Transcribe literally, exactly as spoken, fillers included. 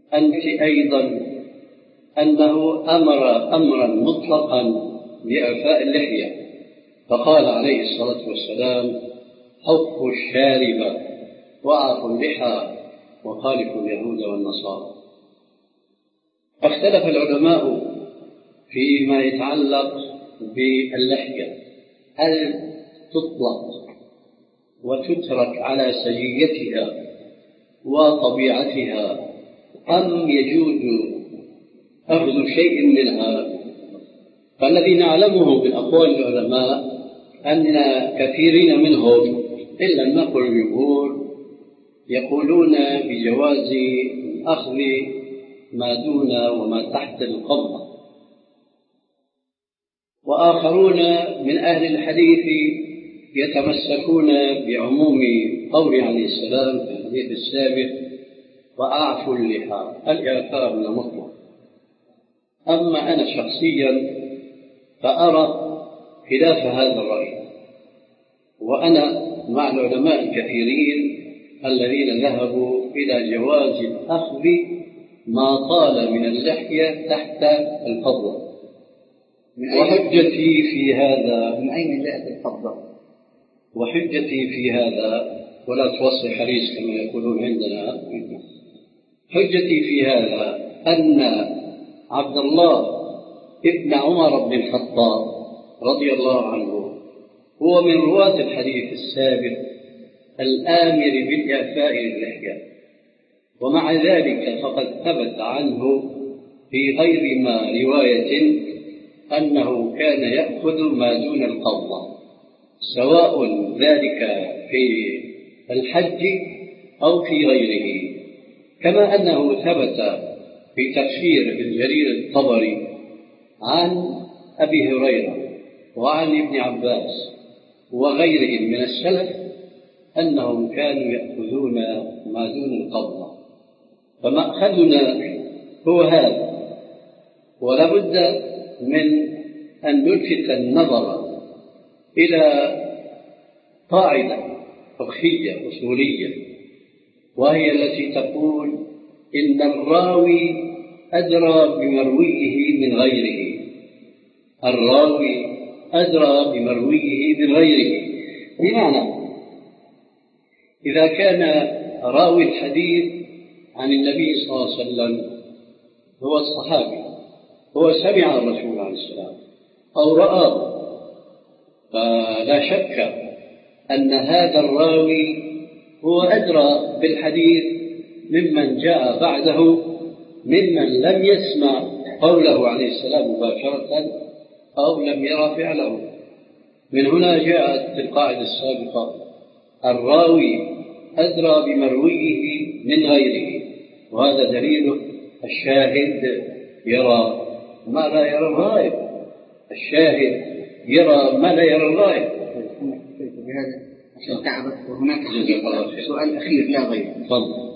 أنت أيضا أنه أمر أمرا مطلقا بإعفاء اللحية، فقال عليه الصلاة والسلام: حفوا الشارب وأعفوا اللحى وخالفوا اليهود والنصارى. اختلف العلماء فيما يتعلق باللحية، هل تطلق وتترك على سجيتها وطبيعتها أم يجوز أخذ شيء منها؟ فالذي نعلمه من أقوال العلماء أن كثيرين منهم إلا أن نقل الجمهور يقولون بجواز أخذ ما دون وما تحت القبضة، وآخرون من أهل الحديث يتمسكون بعموم قول عليه السلام في الحديث السابق: وأعفوا اللحى، الإعفاء المطلق. أما أنا شخصيا فأرى خلاف هذا الرأي، وأنا مع العلماء الكثيرين الذين ذهبوا إلى جواز أخذ ما طال من اللحية تحت القبضة. وحجتي في هذا، من أين جاءت القبضة؟ وحجتي في هذا، ولا توصي حريص كما يقولون عندنا، حجتي في هذا أن عبد الله ابن عمر بن الخطاب رضي الله عنه هو من رواة الحديث السابق الآمر بالإعفاء للحية، ومع ذلك فقد ثبت عنه في غير ما رواية أنه كان يأخذ ما دون القبضة، سواء ذلك في الحج أو في غيره، كما أنه ثبت في تفسير ابن جرير الطبري عن أبي هريرة وعن ابن عباس وغيرهم من السلف أنهم كانوا يأخذون ما دون القبضة. فمأخذنا هو هذا، ولا بد من أن نلفت النظر إلى قاعدة فقهية أصولية، وهي التي تقول: إن الراوي أدرى بمرويه من غيره. الراوي أدرى بمرويه من غيره، بمعنى إذا كان راوي الحديث عن النبي صلى الله عليه وسلم هو الصحابي، هو سمع الرسول عليه السلام أو رآه، فلا شك أن هذا الراوي هو أدرى بالحديث ممن جاء بعده، ممن لم يسمع قوله عليه السلام مباشرة أو لم يرى فعله. من هنا جاءت القاعدة السابقة: الراوي أدرى بمرويه من غيره، وهذا دليل الشاهد يرى ما لا يرى الغائب. الشاهد يرى ما لا يرى الغائب. بهذا عشان تعبت. وهناك سؤال أخير لا غير.